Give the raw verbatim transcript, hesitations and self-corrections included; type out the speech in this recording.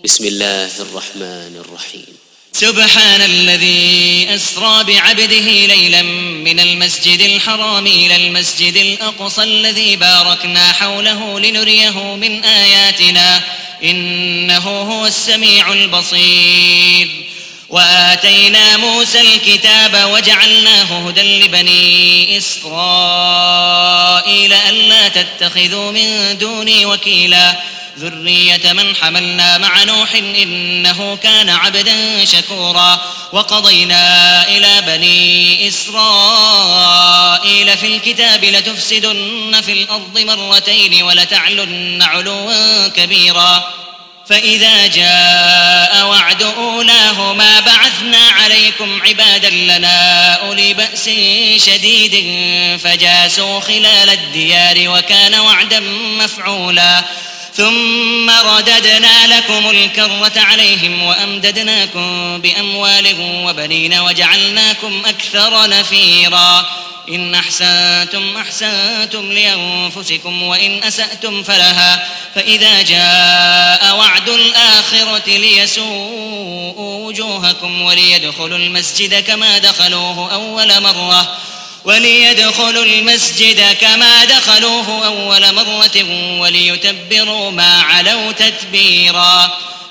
بسم الله الرحمن الرحيم. سبحان الذي أسرى بعبده ليلا من المسجد الحرام إلى المسجد الأقصى الذي باركنا حوله لنريه من آياتنا إنه هو السميع البصير. وآتينا موسى الكتاب وجعلناه هدى لبني إسرائيل ألا تتخذوا من دوني وكيلا ذرية من حملنا مع نوح إنه كان عبدا شكورا. وقضينا إلى بني إسرائيل في الكتاب لتفسدن في الأرض مرتين ولتعلن علوا كبيرا فإذا جاء وعد أولاهما بعثنا عليكم عبادا لنا أولي بأس شديد فجاسوا خلال الديار وكان وعدا مفعولا. ثم رددنا لكم الكرة عليهم وأمددناكم بأموال وبنين وجعلناكم أكثر نفيرا. إن أحسنتم أحسنتم لأنفسكم وإن أسأتم فلها فإذا جاء وعد الآخرة ليسوءوا وجوهكم وليدخلوا المسجد كما دخلوه أول مرة وليدخلوا المسجد كما دخلوه أول مرة وليتبروا ما علوا تتبيرا.